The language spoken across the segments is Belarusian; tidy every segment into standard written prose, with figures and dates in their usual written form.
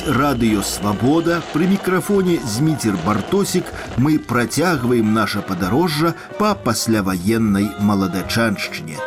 радыё «Свабода». Пры мікрафоне Зміцер Бартосік. Мы працягваем наша падарожжа па пасляваеннай маладачаншчыне.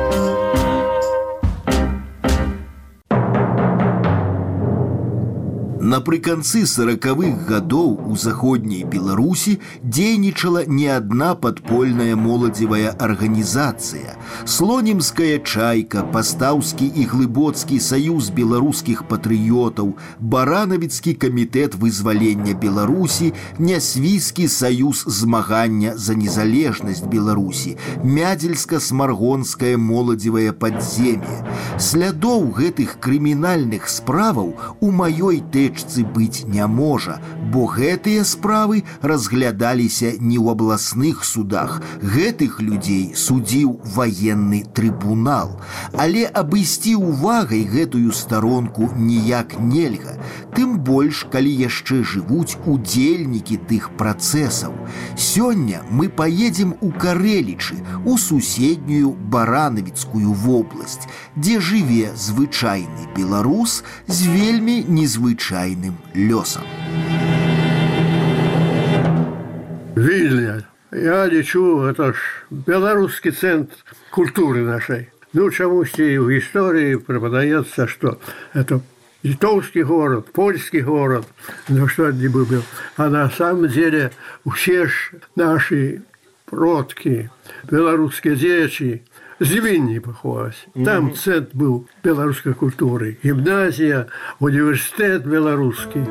Напрыканцы 40-х гадоў у заходняй Беларусі дзейнічала не адна падпольная моладзевая арганізацыя. Слонімская чайка, Пастаўскі і Глыбоцкі саюз беларускіх патрыётаў, Баранавіцкі камітэт вызвалення Беларусі, Нясвійскі саюз змагання за незалежнасць Беларусі, Мядзельска-смаргонскае моладзевае падзем'е. Слядоў гэтых крымінальных справаў у маёй тэчцы быць не можа, бо гэтыя справы разглядаліся не ў абласных судах. Гэтых людзей судзіў ваенны трыбунал. Але абысці увагай гэтую старонку ніяк нельга. Тым больш, калі яшчэ жывуць удзельнікі тых працэсаў. Сёння мы паедзем у Карэлічы, у суседнюю Баранавіцкую вобласць, дзе жыве звычайны беларус з вельмі незвычайным лёсам. Вільня, я лічу, это ж беларускі цэнтр культуры нашай. Ну, чамусьці ў гісторыі преподаецца, што это литовский город, польский город, ну что не был. А на самом деле все наши продки, белорусские дети, з Вільні паходзяць. Там центр был белорусской культуры, гимназия, университет белорусский.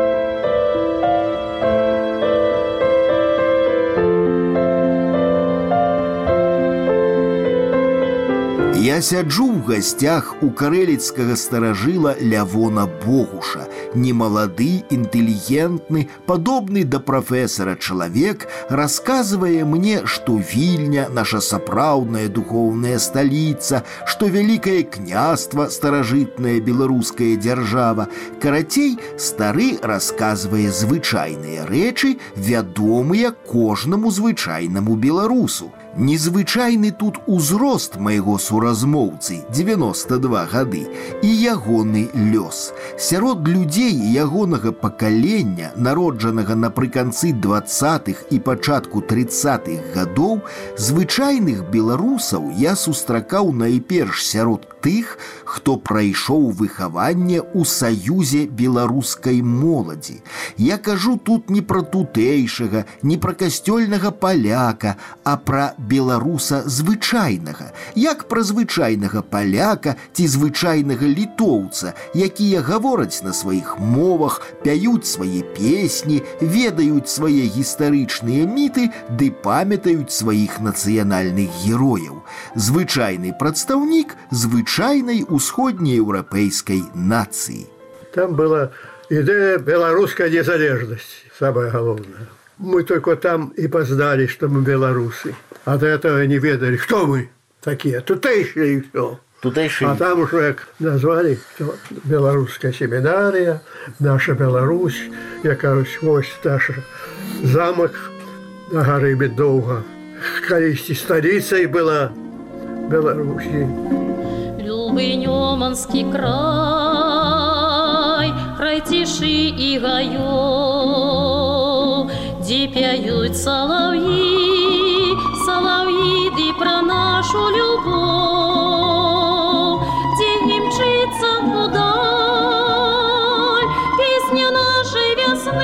Я сяджу ў гасцях у карэліцкага старажыла Лявона Богуша. Немалады, інтэлігентны, падобны да прафесара чалавек расказвае мне, што Вільня – наша сапраўдная духоўная сталіца, што вялікае княства, старажытная беларуская дзяржава. Карацей, стары расказвае звычайныя рэчы, вядомыя кожнаму звычайнаму беларусу. Незвычайны тут узрост майго суразмоўцы, 92 гады, і ягоны лёс. Сярод людзей ягонага пакалення, народжанага напрыканцы 20-х і пачатку 30-х гадоў, звычайных беларусаў я сустракаў найперш сярод тых, хто прайшоў выхаванне ў саюзе беларускай моладзі. Я кажу тут не пра тутэйшага, не пра касцёльнага паляка, а пра беларуса звычайнага, як пра звычайнага паляка ці звычайнага літоўца, якія гавораць на сваіх мовах, пяюць свае песні, ведаюць свае гістарычныя міты ды памятаюць сваіх нацыянальных герояў. Звычайны прадстаўнік звычайнай усходнееўрапейскай нацыі. Там была идея белорусской незалежности, самое главное. Мы только там и познали, что мы белорусы. А до этого не ведали, кто мы такие, тутейшие и все. Тутейшие. А там уже назвали, что белорусская семинария, наша Беларусь, я кажусь, ось наш замок на горы Медовга. Колись столицей была Беларуси. Любый Неманский край, край тиши и гаёв, где пяют соловьи, соловьи, да про нашу любовь, где не мчится вдаль песня нашей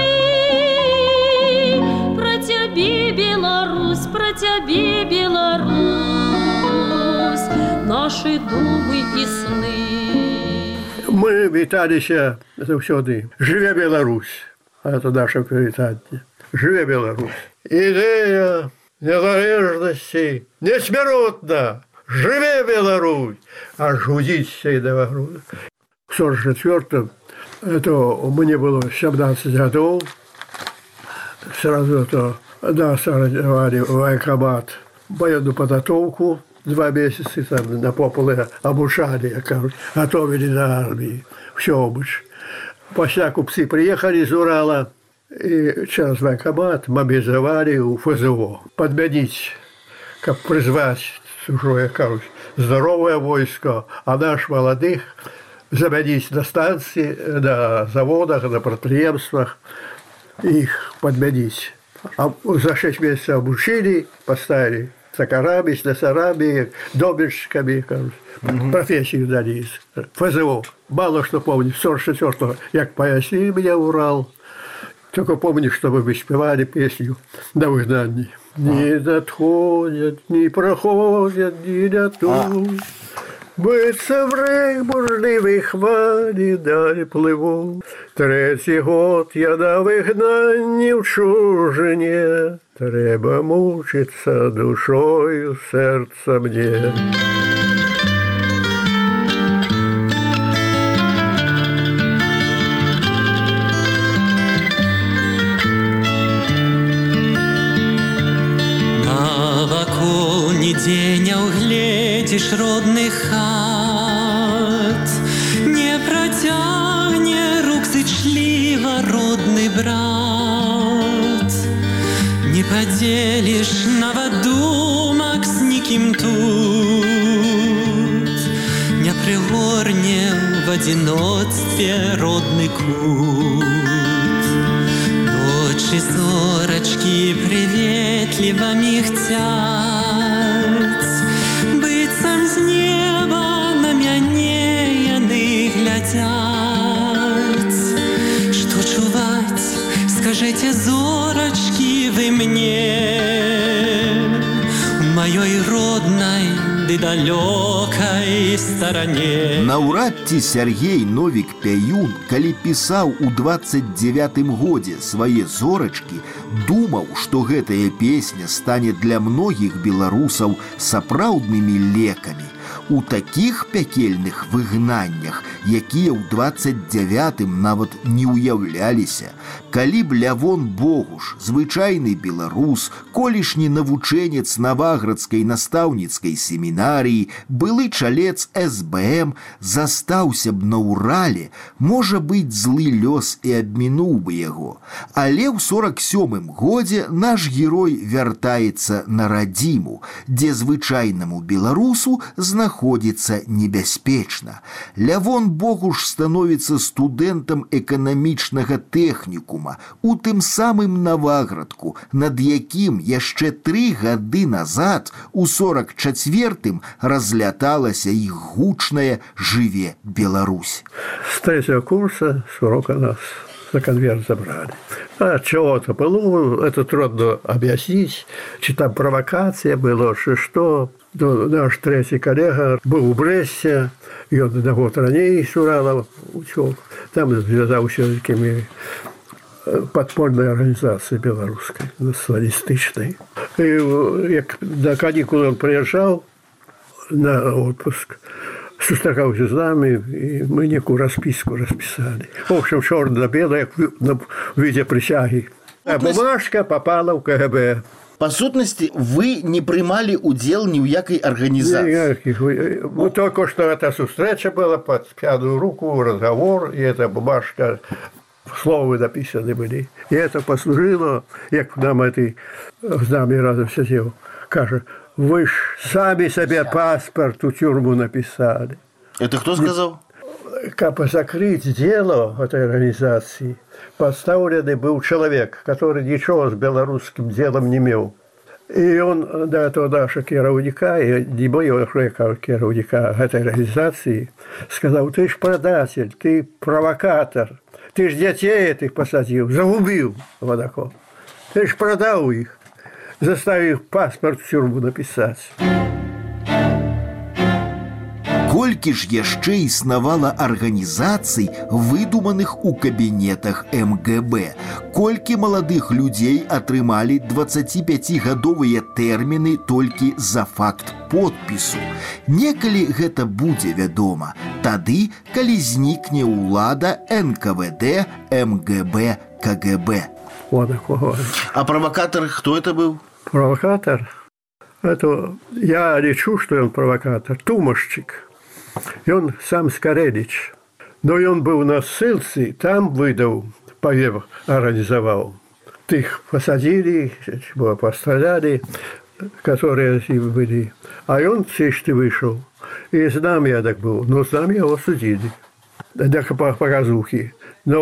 весны. Про тебе, Беларусь, про тебе, Беларусь, наши думы и сны. Мы віталіся заўсёды. Жыве Беларусь. Это наше прывітанне. Жыве Беларусь. Ідэя незалежнасці несмяротна. Жыве Беларусь. Аж гудзіцца і да груду. В 44-м это мне было 17 годов. Сразу это нас организовали в военкомат военную подготовку. 2 месяца там на пополе обучали, готовили на армии. Все обуч. После купцы приехали из Урала и через военкомат мобилизовали у ФЗО. Подменить, как призвать, уже, здоровое войско, а наш молодых заменить на станции, на заводах, на предприятиях, их подменить. А за 6 месяцев обучили, поставили токарами, слесарами, домельщиками, профессию дали из ФЗО. Мало что помню, 44-го, як пояснили меня Урал, только помню, что мы спевали песню на выгнании. Не надходят, не проходят, не дадут. Биться в рейх бурливій хвалі далі пливу. 3-й год я на вигнанні в чужині. Треба мучиться душою, серця мне. Нигде не угледишь родных хат, не протягне рук зычливо родный брат, не поделишь новодумок с никим тут, не пригорне в одиночестве родный кут. Дочи зорочки приветливо михтят, быццам з неба на мяне яны глядят. Что чуваць, скажите, зорочки, вы мне, в моей родной ды далёкай стороне. Наўрад ці Сергей Новік Пяюн, калі пісаў у 29-м годзе свае зорачкі, думаў, што гэтая песня стане для многіх беларусаў сапраўднымі лекамі. У такіх пякельных выгнаннях, якія ў 29-м нават не ўяўляліся, калі б Лявон Богуш, звычайны беларус, колішні навучэнец Наваградскай настаўніцкай семінарыі, былы чалец СБМ, застаўся б на Урале, можа быць, злы лёс і абмінуў бы яго. Але ў 47-м годзе наш герой вяртаецца на радзіму, дзе звычайнаму беларусу знаходзіцца небяспечна. Лявон Богуш становіцца студэнтам эканамічнага тэхнікума у тым самым Наваградку, над якім яшчэ 3 гады назад, у 44-м, разляталася іх гучная «Жыве Беларусь». С 3-го курса с урока нас за конверт забрали. А чего-то было, это трудно объяснить, чи там провокация была, что. Наш 3-й коллега был у Бресте, и он на год ранее с Урала учил. Там связался с такими подпольной организацией белорусской, националистичной. И на каникулы он приезжал на отпуск, сустракался с нами, и мы некую расписку расписали. В общем, черно-белое в виде присяги. А бумажка попала в КГБ. По сутности, вы не принимали удел ни в якой организации? Ну, только что эта встреча была под пьяную руку, разговор, и эта бумажка, слова написаны были. И это послужило, как нам этой с нами разом сидел, каже, вы ж сами себе паспорт у тюрьму написали. Это кто сказал? Как закрыть дело этой организации, поставленный был человек, который ничего с белорусским делом не имел. И он до этого нашего керовника, и не моего керовника этой организации, сказал, ты ж предатель, ты провокатор, ты ж детей этих посадил, загубил вот такого. Ты ж продал их, заставил паспорт в тюрьму написать. Колькі ж яшчэ існавала арганізацый, выдуманых у кабінетах МГБ, колькі маладых людзей атрымалі 25гадовыя тэрміны толькі за факт подпісу. Некалі гэта будзе вядома, тады, калі знікне ўлада НКВД, МГБ, КГБ. А провокатор кто это был? Провокатор? Это я лечу, что он провокатор. Тумашчик. И он сам Скорелич. Но и он был на ссылце, там выдал, повев организовал. Их посадили, постреляли, которые были. А он чисто вышел. И с нами я так был. Но с нами его судили. для показухи. Но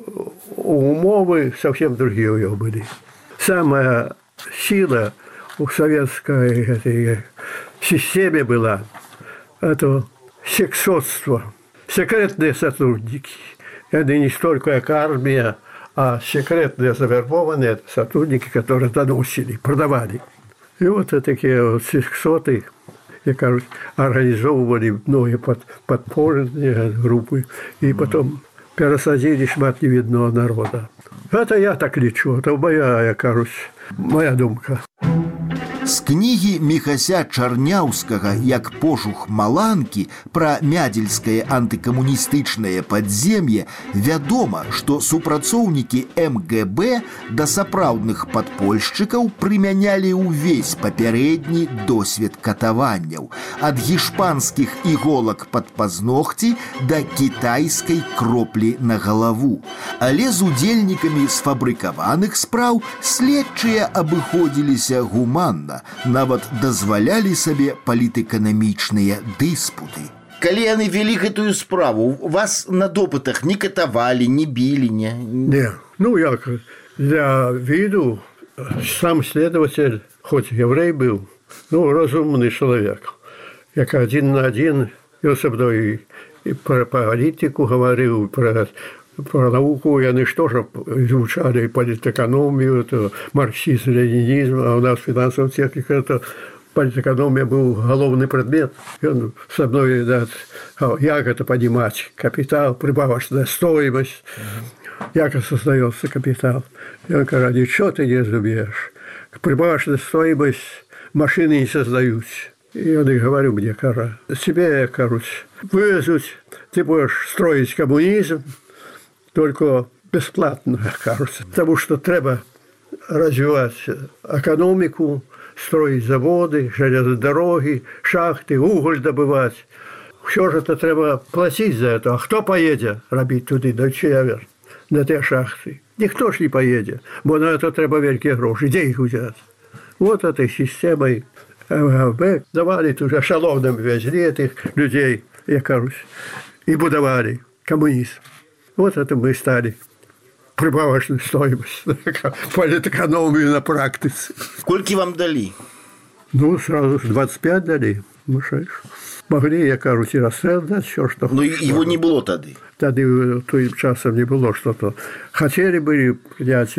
умовы совсем другие у него были. Самая сила в советской этой системе была – это сексотство, секретные сотрудники. Это не столько как армия, а секретные завербованные сотрудники, которые доносили, продавали. И вот такие вот сексоты, я кажется, организовывали многие подпольные группы, и потом пересадили шматневидного народа. Это я так лечу, это моя, я кажется, моя думка. З кнігі Міхася Чарняўскага «Як пошух маланкі» пра мядзельскае антыкамуністычнае падзем'е вядома, што супрацоўнікі МГБ да сапраўдных падпольшчыкаў прымянялі ўвесь папярэдні досвед катаванняў ад гішпанскіх іголак пад пазногці да кітайскай кроплі на галаву. Але з удзельнікамі сфабрыкаваных спраў следчыя абыходзіліся гуманна, нават дазвалялі сабе палітэканамічныя дыспуты. Калі яны вялі гэтую справу, вас на допытах не катавалі, не білі, не? Не, ну як, для виду сам следователь, хоть еврей был, ну, разумный человек, як один на один, ён со мной и про политику говорил, про науку, яны что же изучали политэкономию, марксизм, ленинизм, а у нас финансовая техника, это политэкономия был головный предмет. И он со мной, да, как это понимать, капитал, прибавочная стоимость, как создается капитал. И он говорит, ничего ты не разумеешь, прибавочная стоимость машины не создаются. И он и говорю мне, тебе, короче, вывезут, ты будешь строить коммунизм, только бесплатно, кажется. Потому что треба развивать экономику, строить заводы, железные дороги, шахты, уголь добывать. Все же это треба платить за это. А кто поедет робить туди, на север, на те шахты? Никто ж не поедет. Бо на это треба великие гроши. Где их взять? Вот этой системой МГБ давали тут эшелоном, везли этих людей, я кажусь, и будовали коммунизм. Вот это мы стали прибавочную стоимость, политэкономию на практике. Сколько вам дали? Ну, сразу 25 дали. Ну, могли, я кажусь, и расстрел дать, все, что... Но его не было тогда? Тогда той часом не было что-то. Хотели бы принять,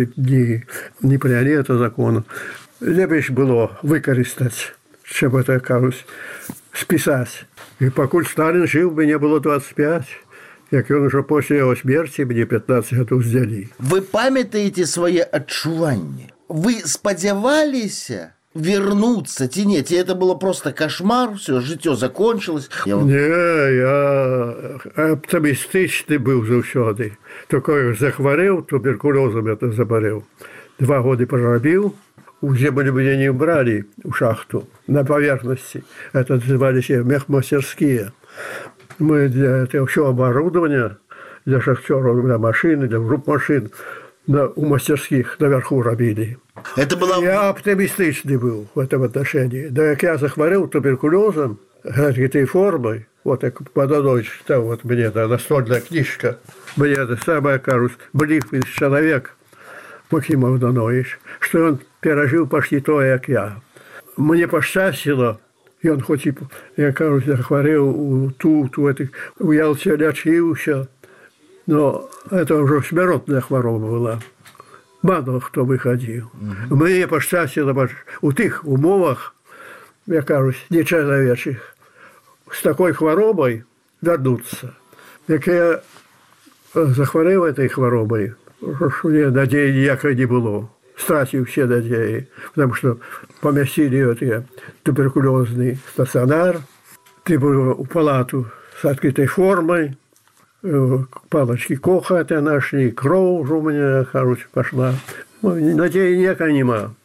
не приняли это закон. Лепше было выкористать, чем это, кажусь, списать. И покуль Сталин жил, бы не было 25. Як ён ужо пасля яго смерці мне 15 гадоў здзялі. Вы памятаеце свае адчуванні? Вы спадзяваліся вернуцца ці не? Ці это было просто кошмар, все, жыццё закончилось? Не, я оптимістычны быў заўсёды. Только захварэў, туберкулёзам это забарэў. 2 годы прорабіў, у землю меня не брали у шахту на поверхности. Это назывались мехмастерские. Мы для этого все оборудование, для шахтеров, для машин, для групп машин у мастерских наверху робили. Это было... Я оптимистичный был в этом отношении. Да как я захворел туберкулезом, этой формой, вот как подано читал вот мне, да, настольная книжка, мне это самое, кажется, близкий человек, Максим Авданович, что он пережил почти то, как я. Мне пощастило. И он хоть и, я кажется, захворел у Ялте лечился, но это уже смертная хвороба была. Мало кто выходил. Мне пощастило у тих умовах, я кажусь, нечеловечих, с такой хворобой вернуться. Як я захворел этой хворобой, мне надеи ніякої не было. Стратил все надеи, потому что поместили вот туберкулезный стационар, ты был в палату с открытой формой, палочки Коха это нашли, кровь у меня, короче, пошла. Надеи никакой нема.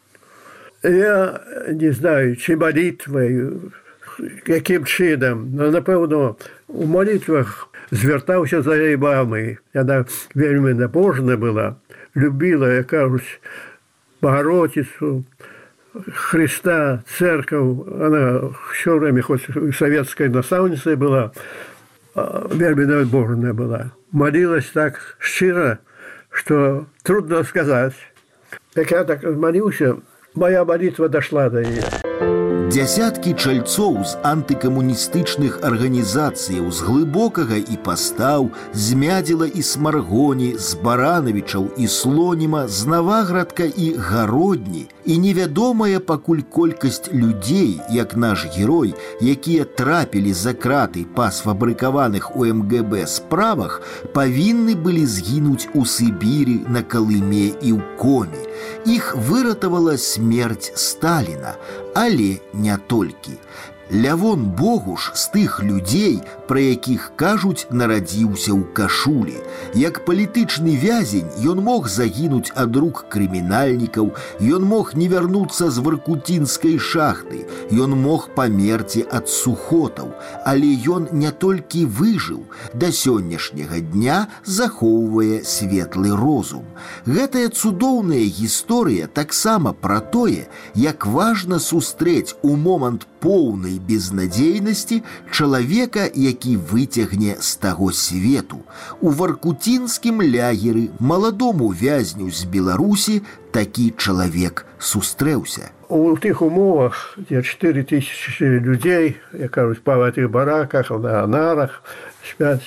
Я не знаю, чи молитвой, каким чином, но, напевно, у молитвах звертався за її мамою. Вона вельми набожна була, любила, я кажусь, Богородицу, Христа, церковь. Она все время, хоть советской наставницей была, вельми набожная была. Молилась так щиро, что трудно сказать. Как я так молился, моя молитва дошла до нее. Дзясяткі чальцоў з антыкамуністычных арганізацыяў з глыбокага і пастаў, з Мядзела і Смаргоні, з Баранавічаў і Слоніма, з Наваградка і Гародні, і невядомая пакуль колькасць людзей, як наш герой, якія трапілі за краты па сфабрыкаваных у МГБ справах, павінны былі згінуць у Сібіры, на Калыме і ў Коме. Іх выратавала смерць Сталіна, але не толькі. Лявон Богуш з тых людзей, пра якіх кажуць, нарадзіўся ў Кашулі. Як палітычны вязень ён мог загінуць ад рук крымінальнікаў, ён мог не вярнуцца з варкутінскай шахты, ён мог памерці ад сухотаў, але ён не толькі выжыў, да сённяшняга дня захоўвае светлы розум. Гэтая цудоўная гісторыя таксама пра тое, як важна сустрэць у момант поўнай безнадзейнасці чалавека, які выцягне з таго свету. У варкутінскім лягеры маладому вязню з Беларусі такі чалавек сустрэўся. У тых умовах, дзе 4000 людзей, як кажуць, па гэтых бараках, на нарах спяць,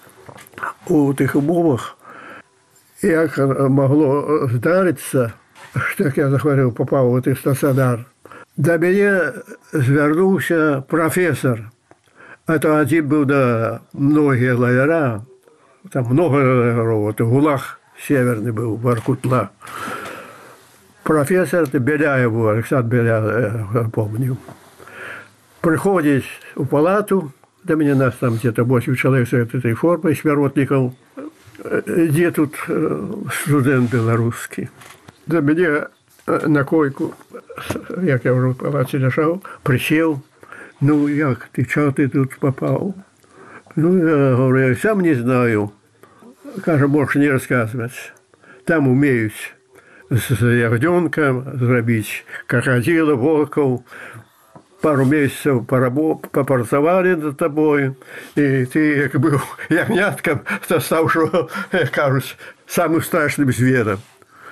у тых умовах, як магло здарыцца, што, як я захварэў, папаў у гэты стацыянар, да мяне звярнуўся прафесор. Это адзін быў да многія лагера, там много лагеров, это ГУЛАГ северный был, Воркутла. Профессор Беляев, Александр Беляев, помню. Приходит в палату, до меня нас там где-то 8 человек с этой формой, смиротников, где тут студент белорусский. До меня на койку, як я уже в палате лежал, присел. Ну, як ты, чего ты тут попал? Ну, я говорю, я сам не знаю. Кажу, можешь не рассказывать. Там умеют с ягненком зробить крокодила, волков. Пару месяцев попрацавали над тобой, и ты, как был ягнятком, стал, как кажуть, самым страшным зверем.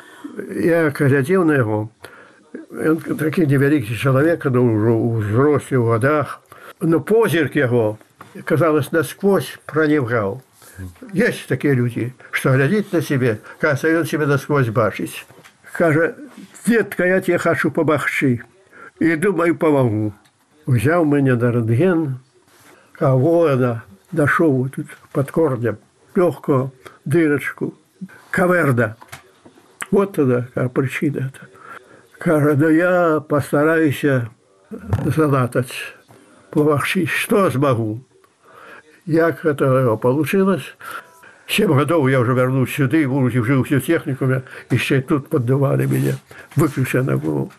Я глядел на его. Он такий невеликий человек, но уже у взрослых годах. Но позирк его, казалось, насквозь проникал. Есть такие люди, что глядит на себе, кажется, он себя насквозь бачит. Каже, детка, я тебе хочу помогчи. И думаю, помогу. Взял меня на рентген, а воина дошел тут под корнем, легкую дырочку, каверда. Вот тогда какая причина. Каже, да я постараюсь залатать, помогчи, что смогу. Як это получилось. 7 годов я уже вернусь сюда, будучи в живых техникуме, еще тут поддавали меня, выключенно было.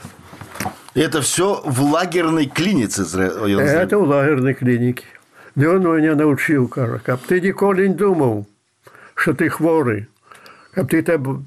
Это все в лагерной клинике? Это в лагерной клинике. И он меня научил, каже, как ты никогда не думал, что ты хворый, как ты там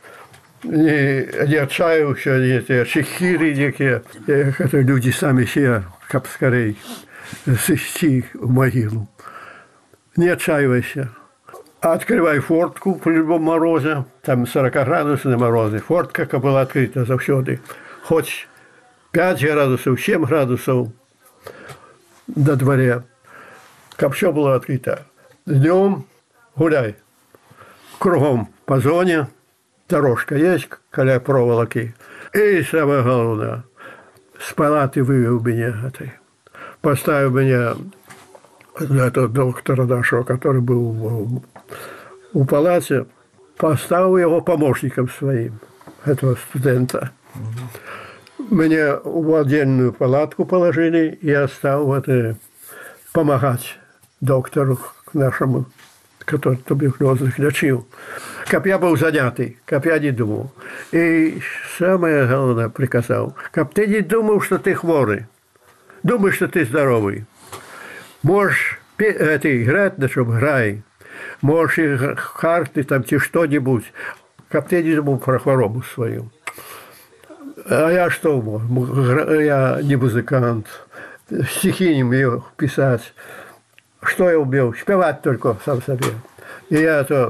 не отчаялся, эти чехири некие, это люди сами себя, как скорее, сыщи в могилу. Не отчаивайся. Открывай фортку при любом морозе, там 40-градусные морозы. Фортка была открыта завсёды. Хоть 5 градусов, 7 градусов на дворе. Как все было открыто. Днем гуляй. Кругом по зоне. Дорожка есть, коля проволоки. И самое главное, с палаты вывел меня этой. Поставил меня этого доктора нашего, который был у палате, поставил его помощником своим, этого студента. Меня в отдельную палатку положили, и я стал помогать доктору нашему, который туберкулезных лечил. Как я был занятый, как я не думал. И самое главное приказал, как ты не думал, что ты хворый, думаешь, что ты здоровый. Можешь играть, на чем играй. Можешь карты там, что-нибудь. Как ты не думал про хворобу свою. А я что мог? Я не музыкант. Стихи не умею писать. что я умел? Спевать только сам себе. И я то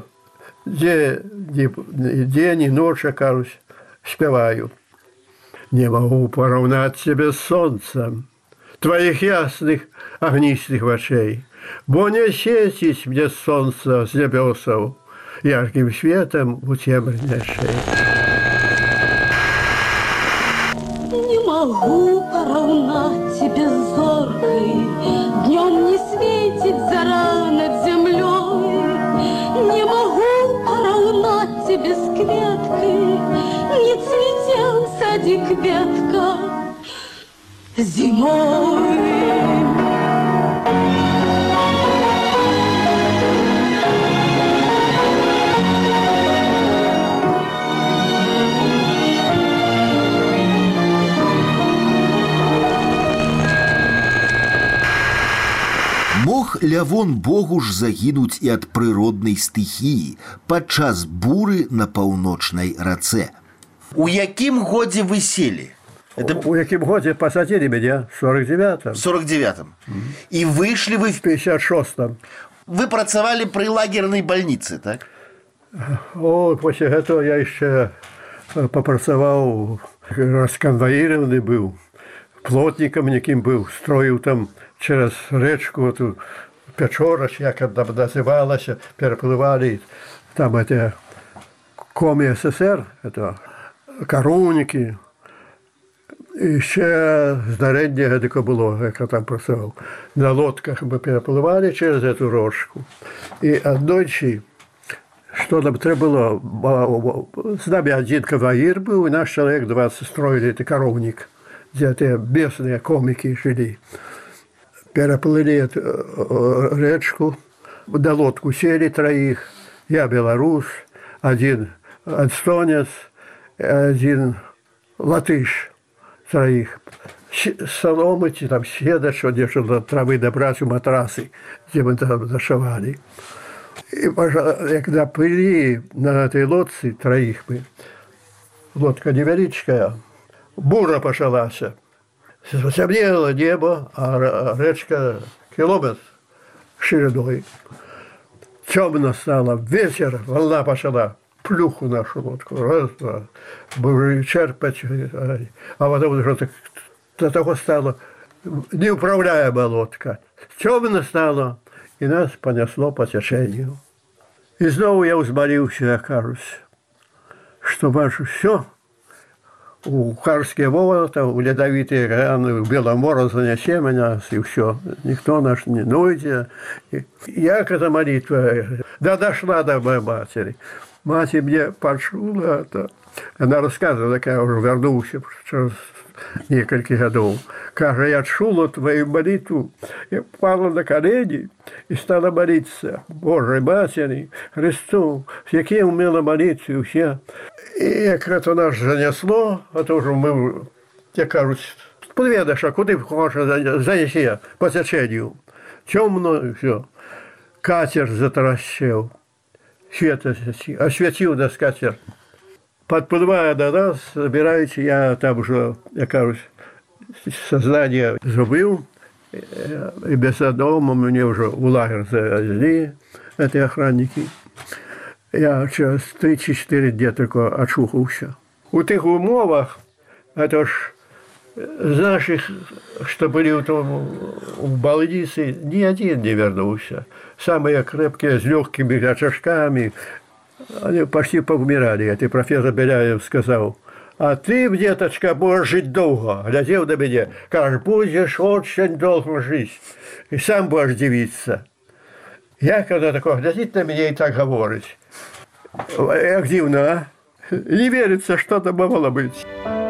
день и ночь, кажусь, спеваю. Не могу поравнать себе с солнцем твоих ясных огнистых очей, бо не светить мне солнце с небесов ярким светом в темной шее. Не могу поравнать тебе с зоркой, днем не светит зара над землей. Не могу поравнать тебе с кветкой, не цветел садик ветка зимой. Мог Лявон Богу ж загінуць і ад прыроднай стыхіі падчас буры на паўночнай рацэ. У якім годзе вы селі? У якім годзе посадили меня? В 49-м. В 49-м. И вышли вы в 56-м. Вы працавали при лагерной больнице, так? О, после этого я еще попрацаваў, расконвоированный был, плотником неким был, строил там через речку эту Печорач, як там называлась, переплывали там эти коми СССР, это коровники. І ще здарення таке було, як я там працював. На лодках ми перепливали через цю річку. І одночі, що нам треба було, з нами один конвоїр був, і наш чоловік 20 строили цей коровник, де ті бісні коміки жили. Переплыли речку, на лодку сели троих, я белорус, один эстонец, один латыш. Троих. Соломы, там седа, что держали травы добрать у матрасы, где мы там зашивали. И когда плыли на этой лодце троих мы, лодка невеличкая, бура пошалась. Темнело небо, а речка километр шириной. Темно стало, вечер, волна пошла. Плюху нашу лодку, раз, два, будем черпать, а потом уже до того стало неуправляемая лодка. Темно стало, и нас понесло по течению. И снова я взмолился, я кажусь, что ваше все, у Карские ворота, у ледовитые раны, у Беломора занесе меня, и все. Никто наш не нойдет. Я к этой молитве, да дошла до моей матери. Мать мне почула это. Она рассказывала, как я уже вернулся через несколько годов. Кажется, я чула твою молитву. Я пала на колени и стала молиться Божьей Матери, Христу, яке умела молиться и все. И как это нас занесло, а тоже мы, я кажусь, подведешь, а куда хочешь занеси по течению. Темно и все. Катер затаращил. Свет осветил на скатерть. Подплывая до нас, забираете, я там уже, я кажусь, сознание забыл. И без дома мне уже в лагерь завезли, эти охранники. Я через 3-4 дня только очухался. У тех умовах, это ж з наших, что были в больнице, ни один не вернулся. Самые крепкие, с легкими очажками, они почти поумирали. Это профессор Беляев сказал: а ты, деточка, будешь жить долго. Глядел на меня, кажешь, будешь очень долго жить. И сам будешь дивиться. Я когда такой глядит на меня и так говорит. Як дивно, а? Не верится, что это могло быть.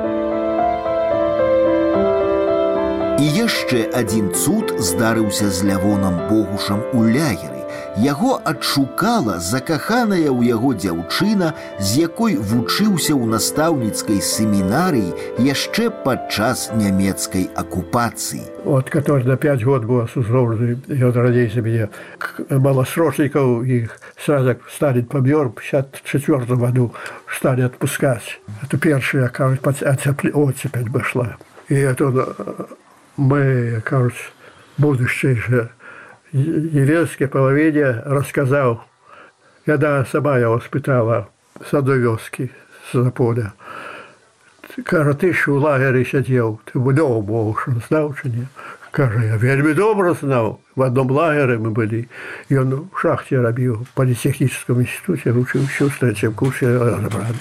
І яшчэ адзін цуд здарыўся з Лявонам Богушам у лагеры. Яго адшукала закаханая ў яго дзяўчына, з якой вучыўся ў настаўніцкай семінарыі яшчэ падчас нямецкай акупацыі. Вот, который на 5 год был осужден, и он родился мне, малосрочников, их сразу стали помер, в 1954 году стали отпускать. Это первая, кажется, оцепень пошла. И это мы, кажется, будущее же деревенской половине рассказал, когда сама его спитала с одной вёски, с Заполя. Каже, ты ж у лагері сидів, ти вдома був, що знав чи ні? Каже, я вельми добре знав. В одному лагері ми були. І він в шахті робив, в політехнічному інституті, учився в третьем курсе разобрали.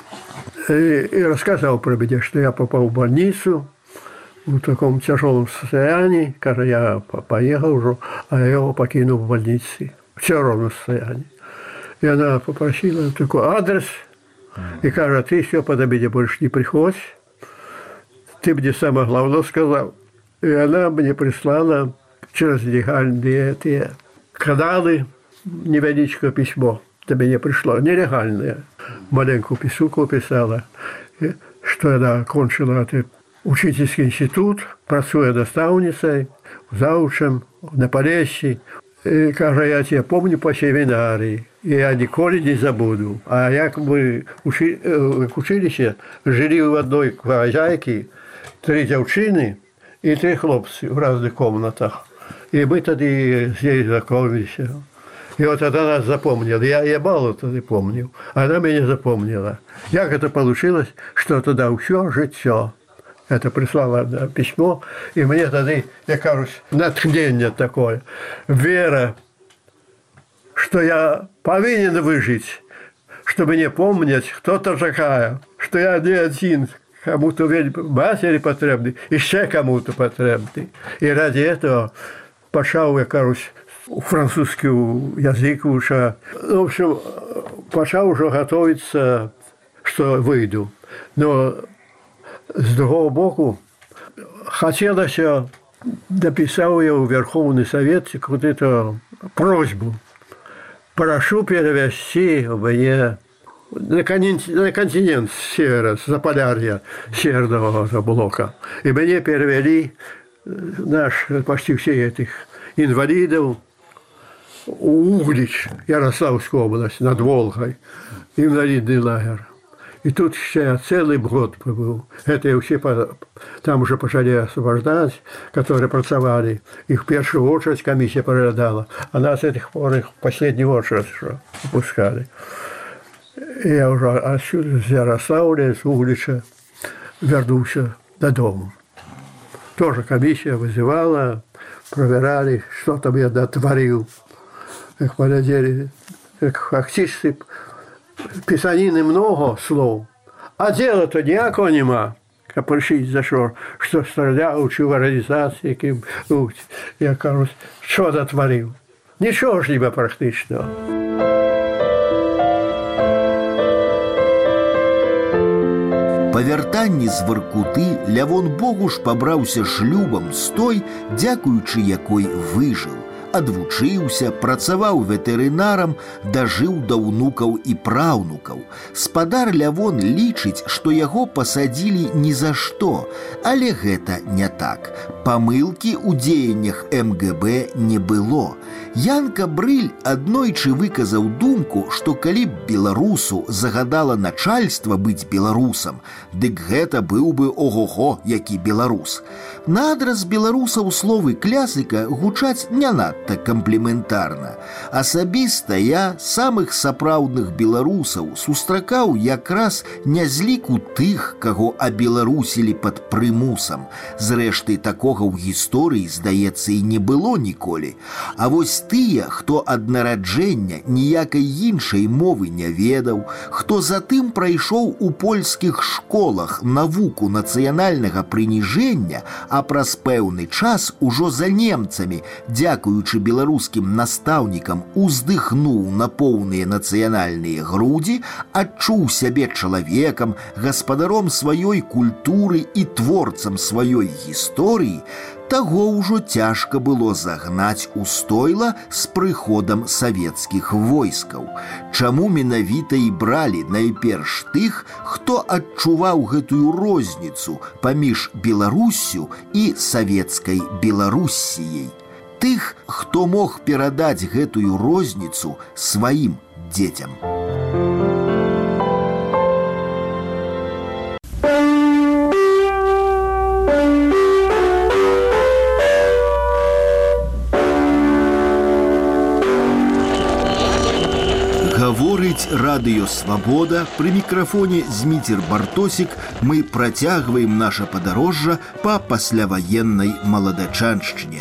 И рассказал про меня, что я попал в больницу в таком тяжелом состоянии. Каже, я поехал уже, а я его покинул в больнице в тяжелом состоянии. И она попросила такой адрес. И каже, ты все подо меня больше не приходь. Ты мне самое главное сказал. И она мне прислала через легальные эти каналы невеличкое письмо. До меня пришло нелегальное. Маленькую писуку писала, что она окончила учительский институт, працуя наставницей, заучем на Полессі. И, каже, я тебя помню по семинарии, и я николи не забуду. А як мы в училище жили в одной хозяйке, 3 девчины и 3 хлопцы в разных комнатах. И мы тогда здесь знакомились. И вот она нас запомнила. Я мало тогда помню. Она меня запомнила. Як это получилось, что тогда все життя. Это прислала письмо, и мне тогда, я кажусь, натхнение такое. Вера, что я повинен выжить, чтобы не помнить, кто то такая, что я не один, кому-то матери потребный, еще кому-то потребный. И ради этого пошел, я кажусь, французский язык уже. В общем, пошел уже готовиться, что выйду. Но с другого боку, хотелось, написал я в Верховный Совет какую-то просьбу. Прошу перевести мне на континент севера, с Заполярья, северного блока. И мне перевели почти все этих инвалидов в Углич, Ярославская область, над Волгой, инвалидный лагерь. И тут я целый год побыл. Это все там уже пошли освобождать, которые працевали. Их в первую очередь комиссия проглядала, а нас этих пор их в последнюю очередь выпускали. И я уже отсюда, с Ярославля, с Углича, вернулся додому. Тоже комиссия вызывала, проверяли, что там я дотворил. Как полетели, как артисты, писанины много слов, а дела-то ніякого нема. Прийшли за що стріляючи в організації, я кажу, що дотворив? Нічого ж ніби практично. Па вяртанні з Воркуты Лявон Богуш пабраўся шлюбам з той, дзякуючы якой выжыў. Адвучыўся, працаваў ветэрынарам, дажыў да ўнукаў і праўнукаў. Спадар Лявон лічыць, што яго пасадзілі ні за што, але гэта не так. Памылкі ў дзеяннях МГБ не было. Янка Брыль аднойчы выказаў думку, што калі б беларусу загадала начальства быць беларусам, дык гэта быў бы ого-го, які беларус. На адрас беларусаў словы клясыка гучаць не надта камплементарна. Асабіста я самых сапраўдных беларусаў сустракаў якраз не з ліку тых, каго абеларусілі пад прымусам. Зрэшты, такога ў гісторыі, здаецца, і не было ніколі. А вось тыя, хто ад нараджэння ніякай іншай мовы не ведаў, хто затым прайшоў у польскіх школах навуку нацыянальнага прыніжэння, а праз пэўны час ужо за немцамі, дзякуючы беларускім настаўнікам, уздыхнуў на поўныя нацыянальныя грудзі, адчуў сябе чалавекам, гаспадаром сваёй культуры і творцам сваёй гісторыі, таго ўжо цяжка было загнаць у стойла з прыходам савецкіх войскаў. Чаму менавіта і бралі найперш тых, хто адчуваў гэтую розніцу паміж Беларуссю і савецкай Беларуссіяй? Тых, хто мог перадаць гэтую розніцу сваім дзецям. гучыць радыё «Свабода». Пры мікрафоне Зміцер Бартосік. Мы працягваем наша падарожжа па пасляваеннай маладачаншчыне.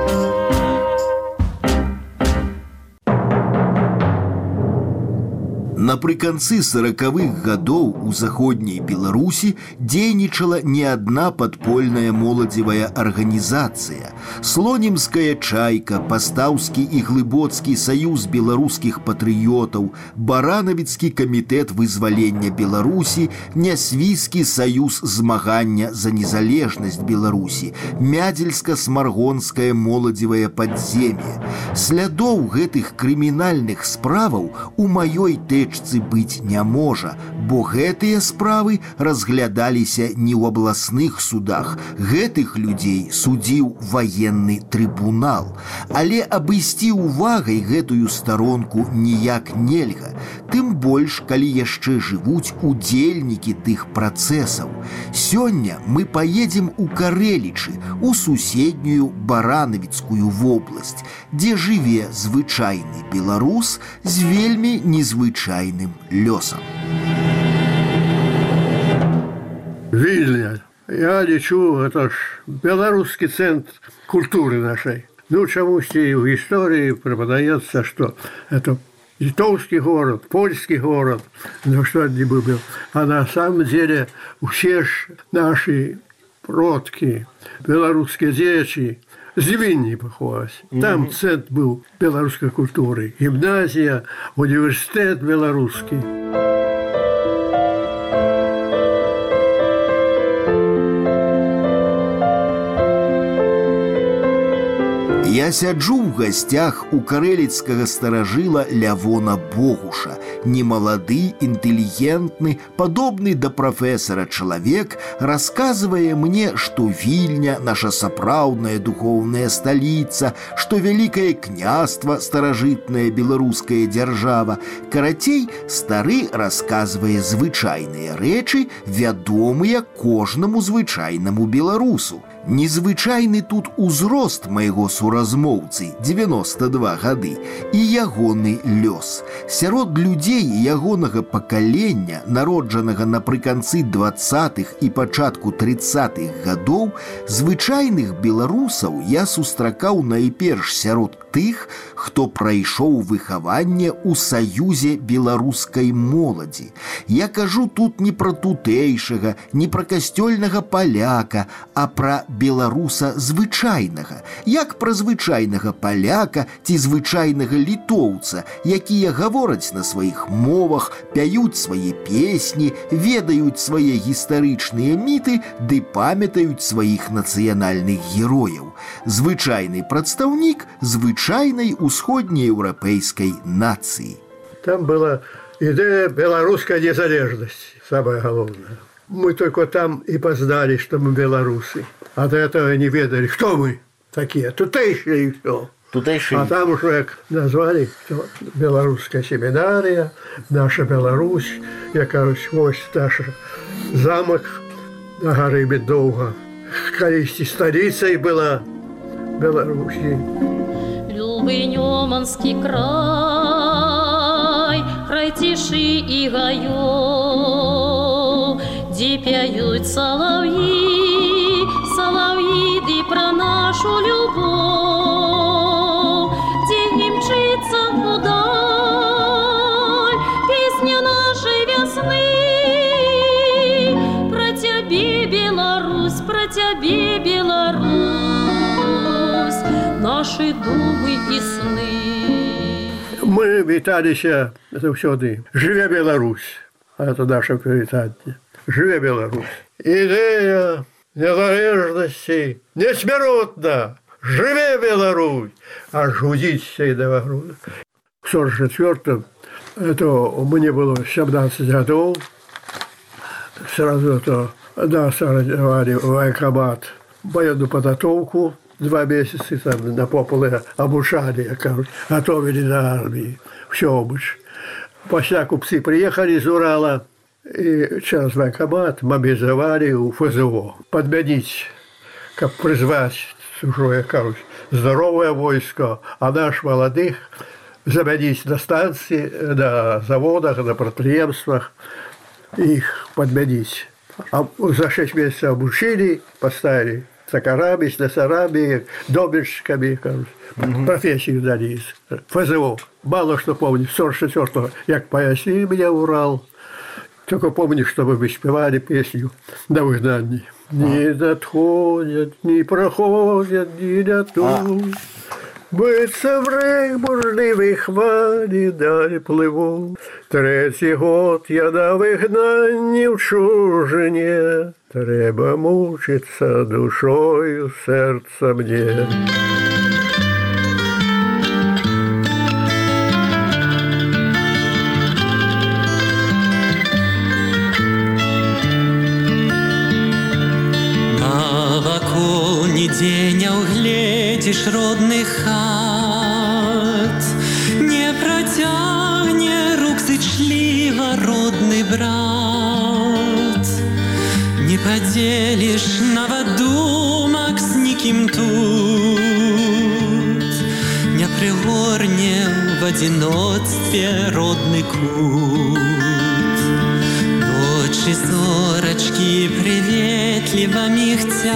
Напрыканцы 40-х гадоў у заходняй Беларусі дзейнічала не адна падпольная моладзевая арганізацыя. Слонімская чайка, Пастаўскі і Глыбоцкі саюз беларускіх патрыётаў, Баранавіцкі камітэт вызвалення Беларусі, Нясвійскі саюз змагання за незалежнасць Беларусі, Мядзельска-смаргонскае моладзевае падзем'е. Слядоў гэтых крымінальных справаў у маёй тэчцы быць не можа, бо гэтыя справы разглядаліся не ў абласных судах. Гэтых людзей судзіў ваенны трыбунал. Але абысці увагай гэтую старонку ніяк нельга. Тым больш, калі яшчэ жывуць удзельнікі тых працэсаў. Сёння мы паедзем у Карэлічы, у суседнюю Баранавіцкую вобласць, дзе жыве звычайны беларус з вельмі незвычайным лёсам. Вильня. Я лечу, это ж белорусский центр культуры нашей. Ну, чамусьці в истории преподается, что это литовский город, польский город, ну что это не был. А на самом деле все наши продки, белорусские дети, з Вільні поховалась. Там центр был белорусской культуры. Гимназия, университет белорусский. Я сяджу ў гасцях у карэліцкага старажыла Лявона Богуша. Немалады, інтэлігентны, падобны да прафесара чалавек расказвае мне, што Вільня – наша сапраўдная духоўная сталіца, што вялікае княства – старажытная беларуская дзяржава. Карацей, стары расказвае звычайныя рэчы, вядомыя кожнаму звычайнаму беларусу. Незвычайны тут узрост майго суразмоўцы, 92 гады, і ягоны лёс. Сярод людзей ягонага пакалення, народжанага напрыканцы 20-х і пачатку 30-х гадоў, звычайных беларусаў я сустракаў найперш сярод тых, хто прайшоў выхаванне ў саюзе беларускай моладзі. Я кажу тут не пра тутэйшага, не пра касцёльнага паляка, а пра беларуса звычайнага, як пра звычайнага паляка ці звычайнага літоўца, якія гавораць на сваіх мовах, пяюць свае песні, ведаюць свае гістарычныя міты ды памятаюць сваіх нацыянальных герояў. Звычайны прадстаўнік звычайнай усходнееўрапейскай нацыі. Там была идея белорусской незалежности, самое главное. Мы только там и познали, что мы белорусы. А до этого не ведали, кто мы такие, тутейшие и все. Тутейшие. А там уже назвали, что белорусская семинария, наша Беларусь, якась ось наш замок на горы Медовга. Колись столицей была Беларуси. Любый Неманский край, край тиши и гаёв, где пяют соловьи, соловьи, да про нашу любовь, где не мчится вдаль песня нашей весны. Про тебе, Беларусь, про тебе, Беларусь, наши думы и сны. Мы віталіся заўсёды. Жыве Беларусь. Это наше прывітанне. Жыве Беларусь. Ідэя незалежнасці несмяротна. Жыве Беларусь. Аж гудзіць і да груду. В 44-м это мне было 17 годов. Сразу это нас организовали в военкомат военную подготовку. 2 месяца там на пополе обучали, готовили на армии. Все обуч. После купцы приехали из Урала и через военкомат мобилизовали у ФЗО. Подменить, как призвать чужое, здоровое войско, а наш молодых заменить на станции, на заводах, на предприятиях, их подменить. А за 6 месяцев обучили, поставили токарами, слесарами, домельщиками, профессию дали. ФЗО. Мало что помню. 44-го, як поясни меня Урал. Только помню, что мы спевали песню на выгнании. Не надходят, не проходят, не летут. Биться в рейх бурливій хвалі далі пливу. 3-й год я на вигнанні в чужині. Треба мучиться душою серця мне. Нигде не угледишь родных хат, не протягне рук зычливо родный брат, не поделишь новодумок с никим тут, не пригорне в одиночестве родный кут. Ночи зорочки приветливо михтят,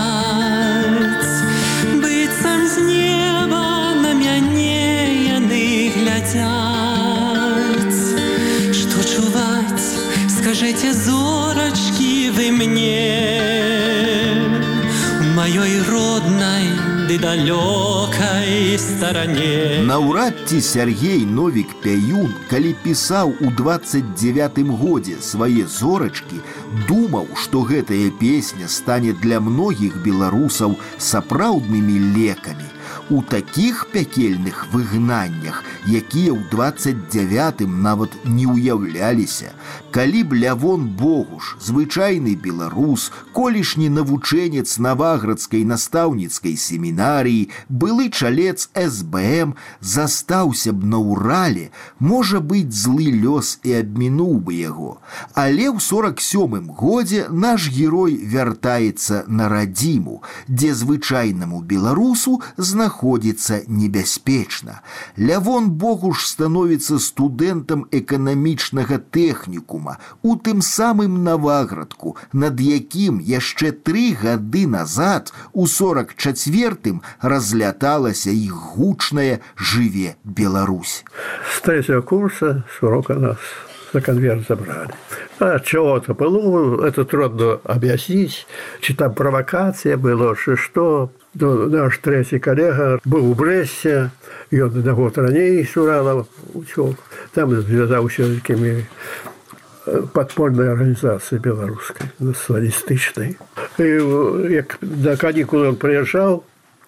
быццам з неба на мяне яны глядят. Что чуваць, скажите, зорочки, вы мне, в моей родной ды далёкай стороне. Наўрад ці Сяргей Новік Пяюн, калі пісаў у 29-м годзе свае зорачкі, думаў, што гэтая песня стане для многіх беларусаў сапраўднымі лекамі. У такіх пякельных выгнаннях, якія ў 29-м нават не ўяўляліся, калі б Лявон Богуш, звычайны беларус, колішні навучэнец Наваградскай настаўніцкай семінарыі, былы чалец СБМ, застаўся б на Урале, можа быць, злы лёс і абмінуў бы яго. Але ў 47-м годзе наш герой вяртаецца на радзіму, дзе звычайнаму беларусу знаходзіцца небяспечна. Лявон Богуш становіцца студэнтам эканамічнага тэхнікума у тым самым Наваградку, над якім яшчэ 3 гады назад, у 44-м, разляталася іх гучная «Жыве Беларусь». С 3-го курса с урока нас за конверт забрали. А чего-то было, это трудно объяснить, чи там провокация была, что. Наш 3-й коллега был у Бресте, и он на год ранее с Урала учёл. Там связался с такими подпольной организацией белорусской, националистичной. И как на каникулы он приезжал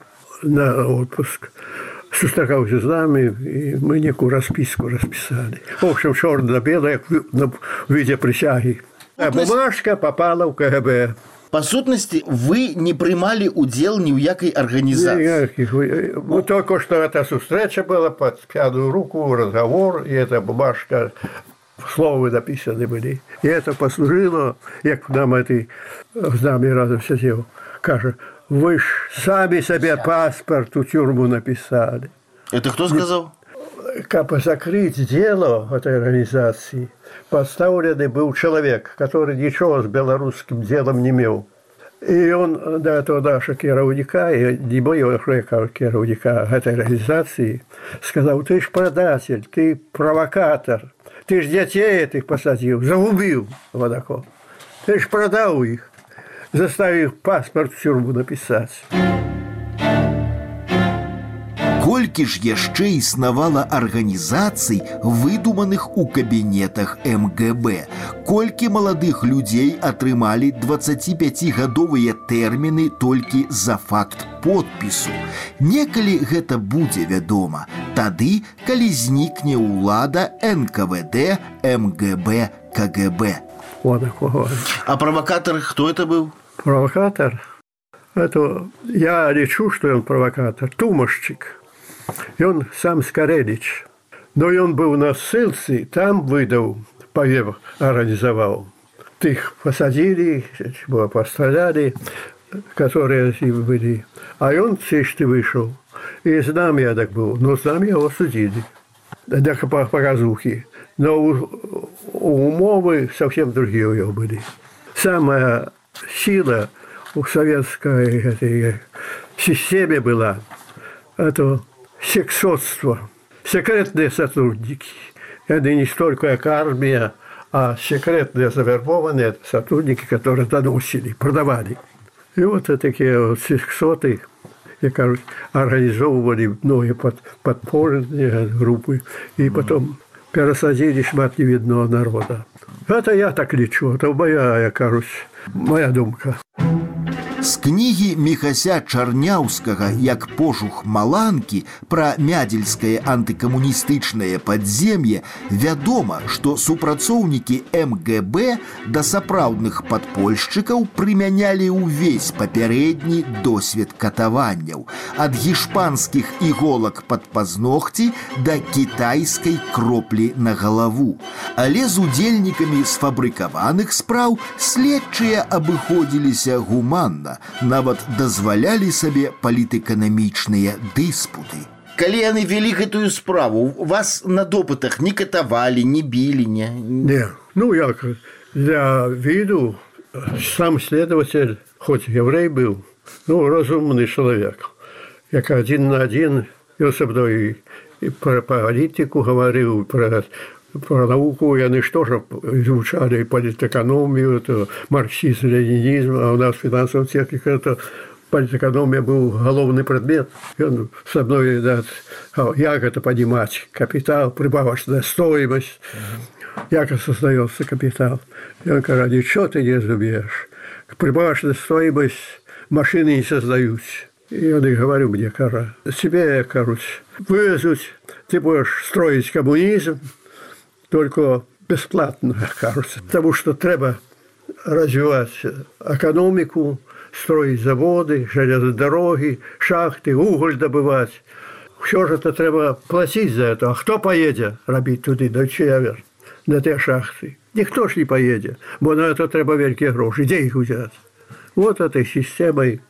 на отпуск, сустракался с нами, и мы некую расписку расписали. В общем, черно-белое в виде присяги. А бумажка попала в КГБ. По сутности, вы не принимали удел ни в якой организации? Ну, только что эта встреча была под пьяную руку, разговор, и эта бумажка, слова написаны были. И это послужило, как нам этой с нами разом сидел, каже, вы ж сами себе паспорт у тюрьму написали. Это кто сказал? Как закрыть дело этой организации, поставленный был человек, который ничего с белорусским делом не имел. И он до этого нашего керовника, и не моего керовника этой организации, сказал, ты ж предатель, ты провокатор, ты ж детей этих посадил, загубил водокол, ты ж продал их, заставив паспорт в тюрьму написать. Колькі ж яшчэ існавала арганізацый, выдуманых у кабінетах МГБ, колькі маладых людзей атрымалі 25гадовыя тэрміны толькі за факт подпісу. Некалі гэта будзе вядома, тады, калі знікне ўлада НКВД, МГБ, КГБ. А провокатор кто это был? Провокатор? Это я лечу, что он провокатор. Тумашчик. И он сам Скорелич. Но и он был на ссылце, там выдал, повев организовал. Их посадили, постреляли, которые были. А он чисто вышел. И с нами я так был. Но с нами его судили. для показухи. Но умовы совсем другие у него были. Самая сила в советской этой системе была это сексотство, секретные сотрудники. Это не столько как армия, а секретные завербованные сотрудники, которые доносили, продавали. И вот такие вот сексоты, кажется, организовывали многие подпольные группы, и потом пересадили шмат невидного народа. Это я так лечу, это моя, кажется, моя думка. З кнігі Міхася Чарняўскага «Як пожух маланкі» пра мядзельскае антыкамуністычнае падзем'е вядома, што супрацоўнікі МГБ да сапраўдных падпольшчыкаў прымянялі ўвесь папярэдні досвед катаванняў ад гішпанскіх іголак пад пазногці да кітайскай кроплі на галаву. Але з удзельнікамі сфабрыкаваных спраў следчыя абыходзіліся гуманна, нават дазвалялі сабе палітэканамічныя дыспуты. Калі яны вялі гэтую справу, вас на допытах не катавалі, не білі, не? Не, ну як, для виду сам следователь, хоть еврей был, ну, разумный человек, як один на один, ён со мной и про политику говорил, про науку, яны что же изучали политэкономию, это марксизм, ленинизм, а у нас финансовая техника, это политэкономия был головный предмет. И он со мной, да, как это понимать, капитал, прибавочная стоимость, как создается капитал. И он говорит, ничего ты не разумеешь, прибавочная стоимость машины не создаются. И я говорю мне, тебе, вывезут, ты будешь строить коммунизм, только бесплатно, кажется. Потому что треба развивать экономику, строить заводы, железные дороги, шахты, уголь добывать. Все же это треба платить за это. А кто поедет робить туди, до Чевер, на те шахты? Никто ж не поедет. Бо на это треба великие гроши. Где их взять? Вот этой системой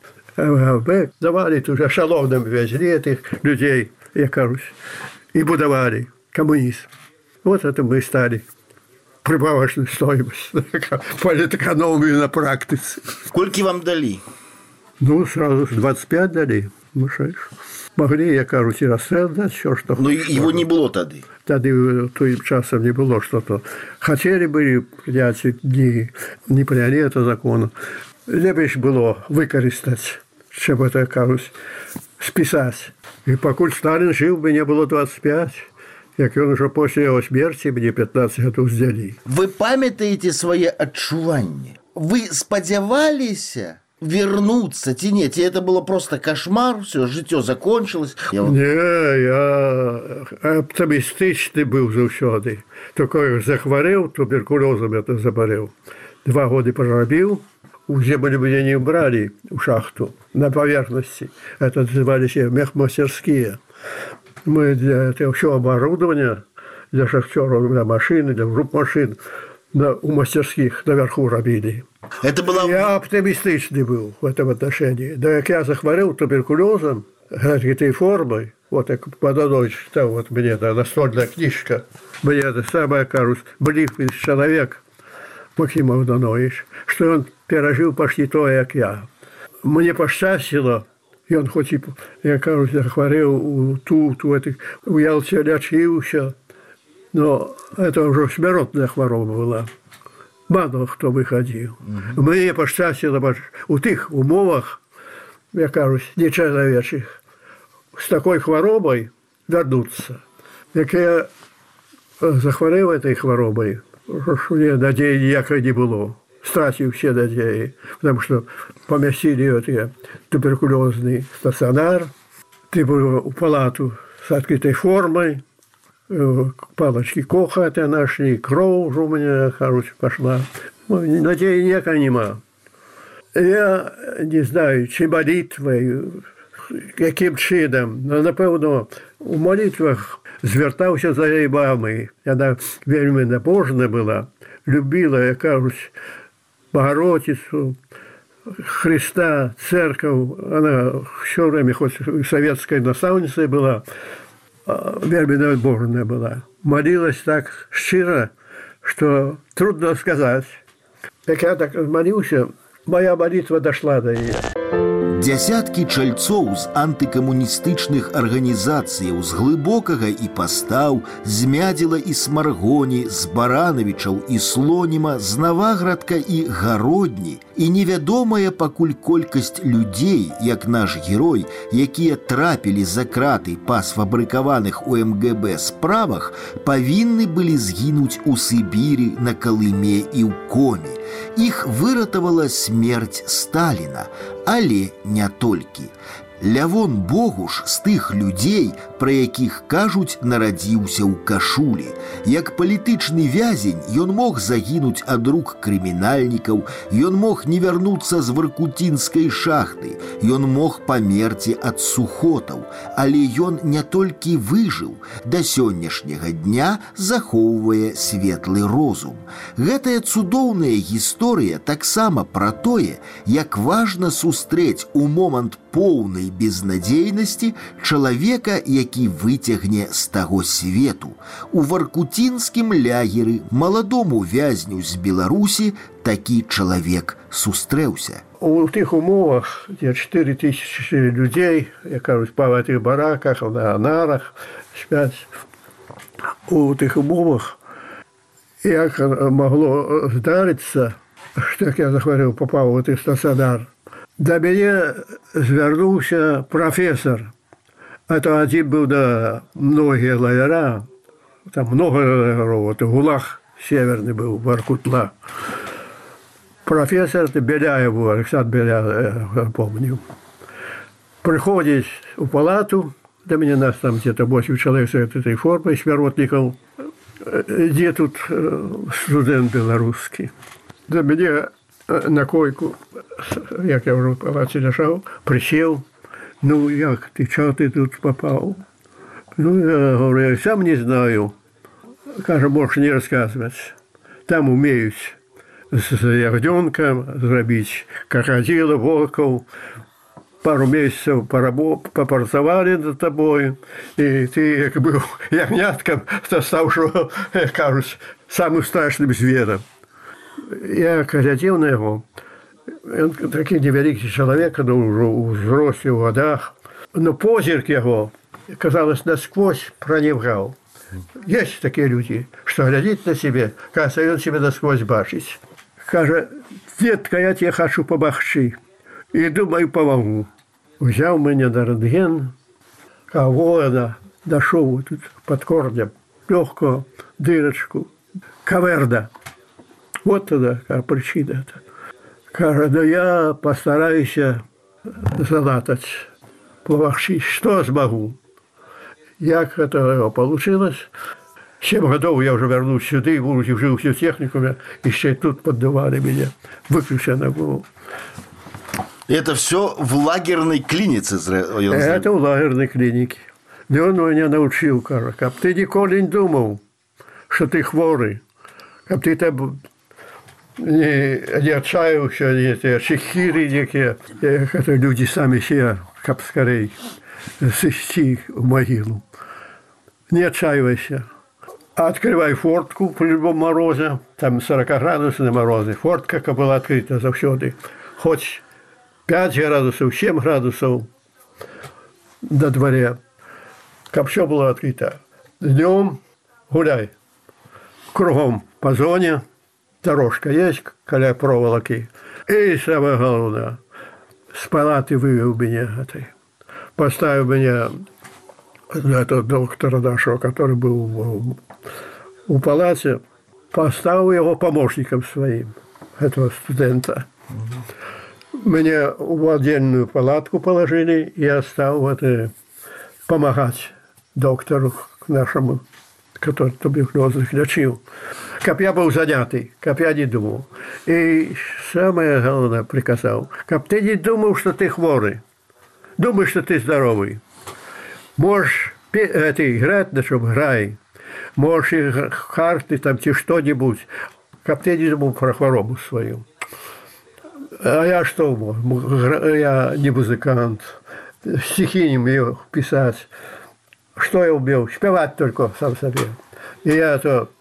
МГБ давали тут эшелоном, везли этих людей, я кажусь, и будовали коммунизм. Вот это мы стали прибавочную стоимость, политэкономию на практике. Сколько вам дали? Ну, сразу 25 дали. Могли, я кажусь, и расстрел дать, все что. Но его не было тогда. Тогда тем часом не было что-то. Хотели бы принять, не приняли это закон. Лепше было выкористать, чем это, кажусь, списать. И покуль Сталин жил, бы не было 25. Як ён ужо пасля яго смерці мне 15 гадоў здзялі. Вы памятаеце свае адчуванні? Вы спадзяваліся вернуцца ці не? Ці это было просто кошмар, все, жыццё закончилось? Не, я оптимістычны быў заўсёды. Только захварэў, туберкулёзам это забарэў. 2 годы прорабіў, у землю меня не брали в шахту на поверхности. Это назывались мехмастерские. Мы для этого все оборудование, для шахтеров, для машин, для групп машин у мастерских наверху робили. Это было... Я оптимистичный был в этом отношении. Да как я захворел туберкулезом, этой формой, вот как Подонович читал, вот мне да, настольная книжка, мне это самое, кажется, близкий человек, Максим Подонович, что он пережил почти то, как я. Мне пощастило, и он хоть и, я кажется, захворел у Ялте лечился, но это уже смертная хвороба была. Мало хто выходил. Мне пощастило у тих умовах, я кажусь, нечеловечих, с такой хворобой вернуться. Як я захворел этой хворобой, мне надеи ніякої не было. Стратил все надеи, потому что поместили эти туберкулезный стационар, ты был в палату с открытой формой, палочки Коха это нашли, кровь у меня, короче, пошла. Надеи никакой нема. Я не знаю, чи молитвой, каким чином, но, напевно, у молитвах звертався за її мамою. Вона вельми набожна була, любила, я кажуть, Богородицю, Христа, церковь. Она все время, хоть советской наставницей была, вербная отборная была. Молилась так щиро, что трудно сказать. Так я так молился, моя молитва дошла до нее. Дзясяткі чальцоў з антыкамуністычных арганізацыяў з глыбокага і пастаў, з Мядзела і Смаргоні, з Баранавічаў і Слоніма, з Наваградка і Гародні, і невядомая пакуль колькасць людзей, як наш герой, якія трапілі за краты па сфабрыкаваных у МГБ справах, павінны былі згінуць у Сібіры, на Калыме і ў Коме. Іх выратавала смерць Сталіна, але не толькі. Лявон Богуш з тых людзей, пра якіх кажуць, нарадзіўся ў кашулі. Як палітычны вязень ён мог загінуць ад рук крымінальнікаў, ён мог не вярнуцца з варкутінскай шахты, ён мог памерці ад сухотаў, але ён не толькі выжыў, да сённяшняга дня захоўвае светлы розум. Гэтая цудоўная гісторыя таксама пра тое, як важна сустрэць у момант поўнай безнадзейнасці чалавека, які выцягне з таго свету. У варкутінскім лягеры маладому вязню з Беларусі такі чалавек сустрэўся. У тых умовах, дзе 4000 людзей, як кажуць, па гэтых бараках, на нарах спяць, у тых умовах, як магло здарыцца, што, як я захварэў, папаў у тых стацыянар, да мяне звярнуўся прафесор. Это адзін быў да многія лагера, там много лагеров, ГУЛАГ северны быў, Воркутла. Профессор Беляев, Александр Беляев, помню. Приходит в палату, до меня нас там где-то 8 человек с этой формой, смиротников, где тут студент белорусский. До меня на койку, як я уже в палате лежал, присел. Ну, як ты, чего ты тут попал? Ну, я говорю, я сам не знаю. Кажу, можешь не рассказывать. Там умеют с ягненком зробить крокодила, волков. Пару месяцев попрацавали над тобой, и ты, как был ягнятком, стал, что, кажуть, самым страшным звером. Я глядел на его. Он такой невеликий человек, но уже у взрослых в годах. Но позирк его, казалось, насквозь проникал. Есть такие люди, что глядит на себе, кажется, он себя насквозь бачит. Каже, детка, я тебе хочу помогчи. И думаю, помогу. Взял меня на рентген, кого она дошел тут под корнем, легкую дырочку, каверда. Вот тогда причина-то. Каже, да я постараюсь залатать, помогчи, что смогу. Як это получилось? 7 годов я уже вернусь сюда, жил в техникуме, еще тут поддавали меня, выключено было. Это все в лагерной клинике? Это в лагерной клинике. И он меня научил, каже, как ты никогда не думал, что ты хворый, как ты там не отчаялся, эти чехири некие, это люди сами себя, как скорее, сыщи в могилу. Не отчаивайся. Открывай фортку при любом морозе, там 40-градусные морозы. Фортка была открыта завсёды. Хоть 5 градусов, 7 градусов на дворе. Как все было открыто. Днем гуляй. Кругом по зоне. Дорожка есть, коля проволоки. И самое главное, с палаты вывел меня этой. Поставил меня этого доктора нашего, который был в палате, поставил его помощником своим, этого студента. Меня в отдельную палатку положили, и я стал помогать доктору нашему, который туберкулезных лечил. Как я был занятый, как я не думал. И самое главное приказал, как ты не думал, что ты хворый, думаешь, что ты здоровый. Можешь играть, на чем играй. Можешь карты там, что-нибудь. Как ты не думал про хворобу свою. А я что мог? Я не музыкант. Стихи не умею писать. что я умел? Спевать только сам себе. И я то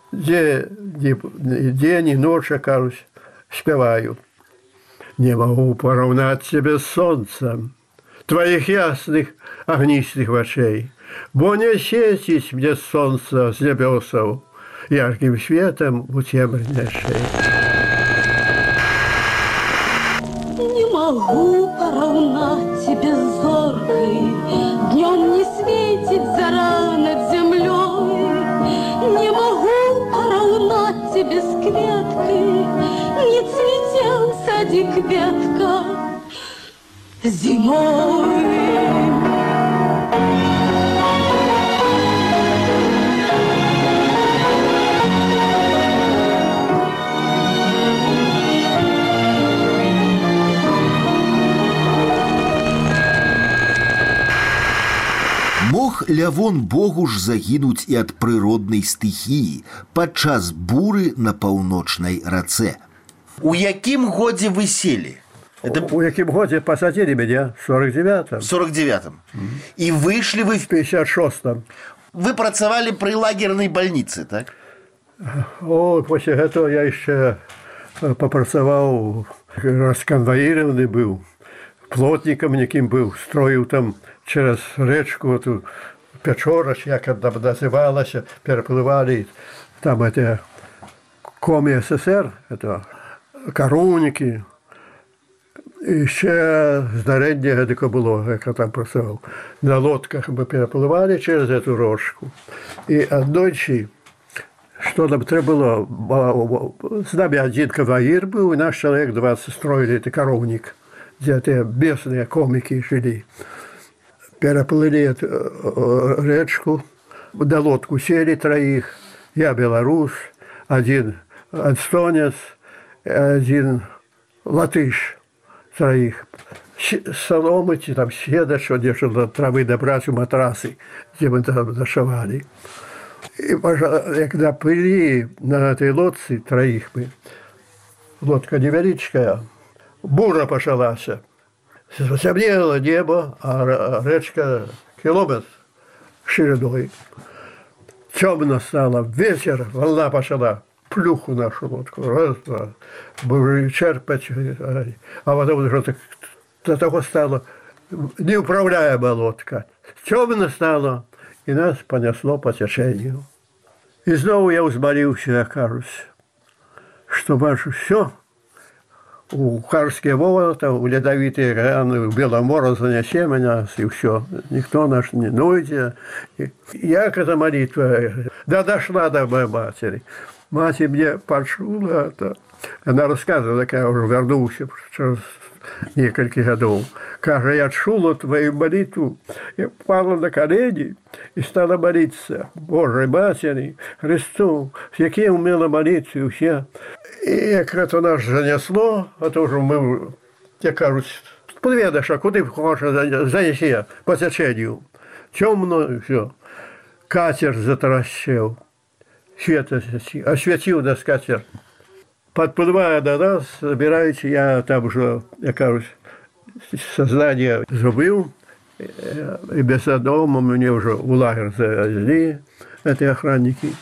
день и ночь, кажусь, спеваю. Не могу поравнать себе с солнцем твоих ясных огнистых очей, бо не светить мне солнце с небесов ярким светом у темной шеи. Не могу поравнать тебе с зоркой, днем не светит зара над землей. Не могу поравнать тебе с кветкой, не цветел садик ветка зимой. Мог Лявон Богуш загінуць і ад прыроднай стыхіі падчас буры на паўночнай рацэ. У якім годзе вы селі? У якім годзе посадили меня? В 49-м. В 49-м. И вышли вы В 56-м. Вы працавалі при лагерной больнице, так? О, после этого я еще попрацаваў, расконвоированный был, плотником неким был, строил там через речку эту Печорач, як она называлась, переплывали там это Коми СССР, это коровники. І ще знаряддя таке було, як я там працював. На лодках ми перепливали через цю річку. І одночі, що нам треба було, з нами один конвоїр був, і наш чоловік 20 строили цей коровник, де ті бісні коміки жили. Переплыли речку, на лодку сели троих, я белорус, один эстонец, один латыш. Троих. Соломы, там седа, что держали травы добрать у матрасы, где мы там зашивали. И когда плыли на этой лодце троих мы, лодка невеличкая, бура пошалась. Темнело небо, а речка километр шириной. Темно стало, вечер, волна пошла. Плюху нашу лодку, раз, два, будем черпать, а потом уже до того стало неуправляемая лодка. Темно стало, и нас понесло по течению. И снова я взмолился, я кажусь, что ваше все, у Карские ворота, у ледовитые раны, у Беломора занесе меня, и все. Никто наш не нойдет. Як эта молитва, да дошла до моей матери. Мать мне почула это. Она рассказывала, как я уже вернулся через несколько годов. Кажется, я чула твою молитву. Я пала на колени и стала молиться Божьей Матери, Христу, с яким умела молиться все. И как это нас занесло, а тоже мы, я кажусь, подведешь, а куда хочешь занеси по течению. Темно все. Катер затаращил. Свет осветил нас катер. Подплывая до нас, собираете, я там уже, я кажусь, сознание забыл. И без дома мне уже в лагерь завезли, эти охранники.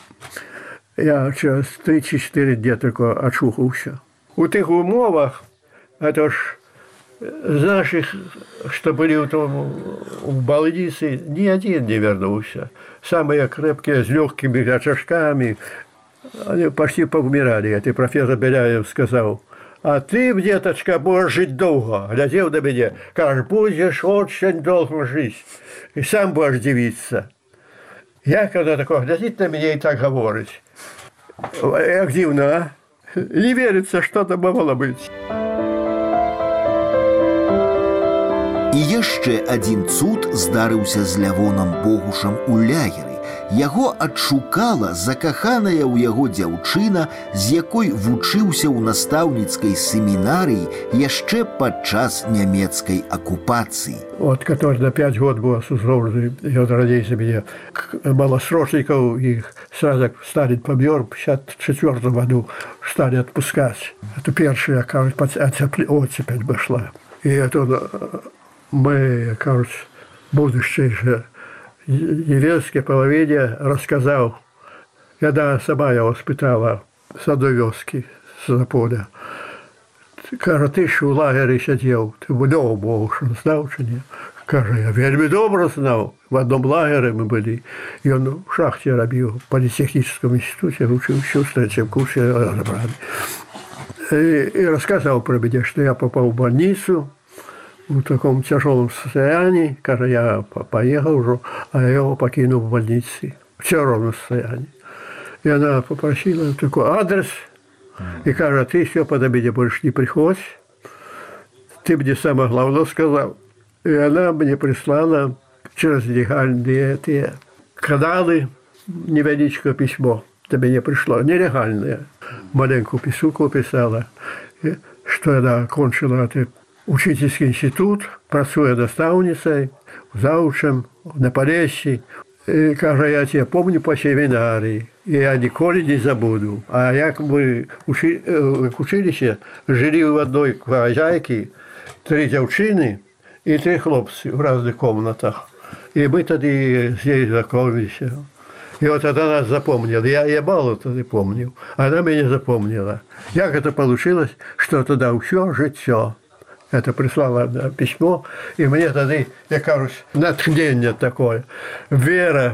Я через 3-4 дня только очухался. У тех умовах, это ж з наших, что были в больнице, ни один не вернулся. Самые крепкие, с легкими очажками, они почти поумирали. Это профессор Беляев сказал: а ты, деточка, будешь жить долго. Глядел на меня, кажешь, будешь очень долго жить. И сам будешь дивиться. Я, когда такое глядит на меня и так говорит, як дивно, а? Не верится, что это могло быть. І яшчэ адзін цуд здарыўся з Лявонам Богушам у лагеры. Яго адшукала закаханая ў яго дзяўчына, з якой вучыўся ў настаўніцкай семінарыі яшчэ падчас нямецкай акупацыі. Вот, который на 5 год был осужден, и он родился мне, малосрочников, их сразу стали помер, в 1954 году стали отпускать. Это первая, кажется, оттепель пошла. И это мы, кажется, будущее же деревенской половине рассказал, когда сама его спытала с одной вёски, с Заполя. Каже, ты ж у лагері сидів, ти вдома був, що знав чи ні? Каже, я вельми добре знав. В одном лагере мы были. И он в шахте робил, в политехническом институте, учился в третьем курсе. И рассказал про меня, что я попал в больницу в таком тяжелом состоянии. Каже, я поехал уже, а я его покинул в больнице в тяжелом состоянии. И она попросила такой адрес. И каже, ты все по меня больше не приходь. Ты мне самое главное сказал. И она мне прислала через легальные эти каналы невеличкое письмо. До меня пришло нелегальное. Маленькую писуку писала, что она окончила этот учительский институт, працуя наставницей, заучем на Полессі. И, каже, я тебя помню по семинарии, и я николи не забуду. А як мы в училище жили в одной хозяйке, 3 девчины и 3 хлопцы в разных комнатах. И мы тогда здесь знакомились. И вот она нас запомнила. Я мало тогда помнил. Она меня запомнила. Як это получилось, что тогда все життя. Это прислала письмо, и мне тогда, я кажусь, натхнение такое. Вера,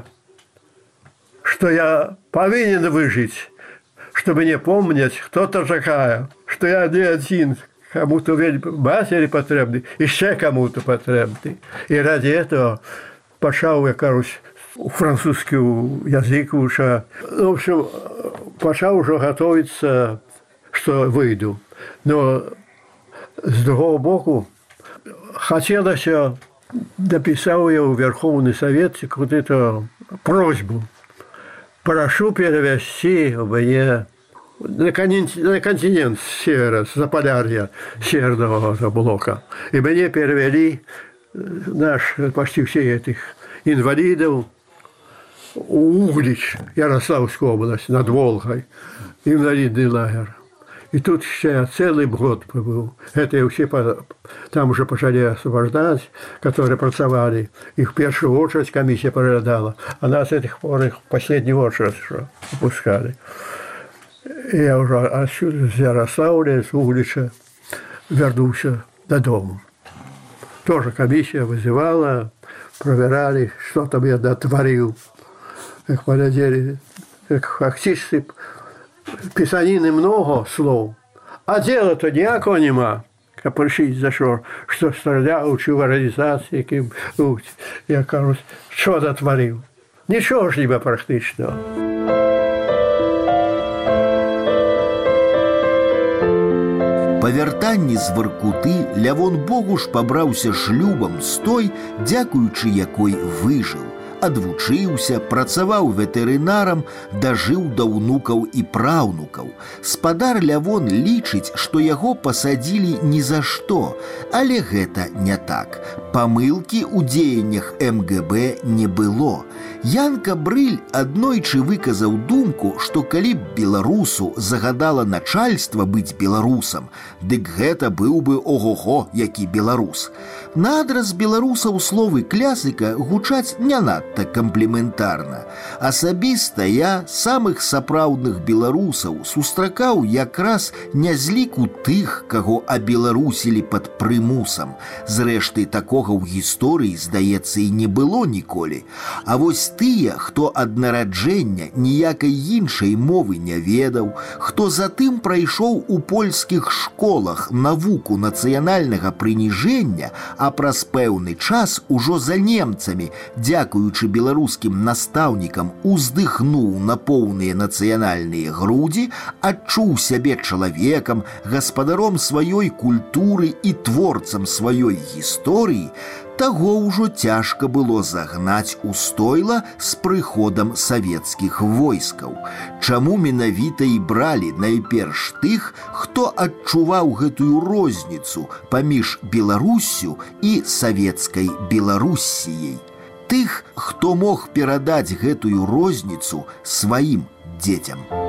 что я повинен выжить, чтобы не помнить, кто то такая, что я не один, кому-то матери потребный, еще кому-то потребный. И ради этого пошел, я кажусь, французский язык уже. В общем, пошел уже готовиться, что выйду. Но с другого боку, хотелось, написал я в Верховный Совет какую-то просьбу. Прошу перевести мне на континент севера, с Заполярья, северного блока. И мне перевели почти все этих инвалидов в Углич, Ярославская область, над Волгой, инвалидный лагерь. И тут я целый год побыл. Это все там уже пошли освобождать, которые працевали. Их в первую очередь комиссия проглядала. А нас этих пор их в последнюю очередь выпускали. И я уже отсюда, с Ярославля, с Углича, вернулся додому. Тоже комиссия вызывала, проверяли, что там я дотворил. Как полетели, как фактически писанины много слов, а дела-то ніякого нема. Прийшли за що стріляв, чи в організації, я кажу, що дотворив? Нічого ж ніби практично. Па вяртанні з Воркуты Лявон Богуш пабраўся шлюбам з той, дзякуючы якой выжыў. Адвучыўся, працаваў ветэрынарам, дажыў да ўнукаў і праўнукаў. Спадар Лявон лічыць, што яго пасадзілі ні за што, але гэта не так. Памылкі ў дзеяннях МГБ не было. Янка Брыль аднойчы выказаў думку, што калі б беларусу загадала начальства быць беларусам, дык гэта быў бы ого-го, які беларус. На адрас беларусаў словы клясыка гучаць не надта кампліментарна. Асабіста я самых сапраўдных беларусаў сустракаў якраз не з ліку тых, каго абеларусілі пад прымусам. Зрэшты, такога ў гісторыі, здаецца, і не было ніколі. А вось тыя, хто ад нараджэння ніякай іншай мовы не ведаў, хто затым прайшоў у польскіх школах навуку нацыянальнага прыніжэння, а праз пэўны час ужо за немцамі, дзякуючы беларускім настаўнікам, уздыхнуў на поўныя нацыянальныя грудзі, адчуў сябе чалавекам, гаспадаром сваёй культуры і творцам сваёй гісторыі, таго ўжо цяжка было загнаць у стойла з прыходам савецкіх войскаў. Чаму менавіта і бралі найперш тых, хто адчуваў гэтую розніцу паміж Беларуссю і савецкай Беларуссіяй? Тых, хто мог перадаць гэтую розніцу сваім дзецям.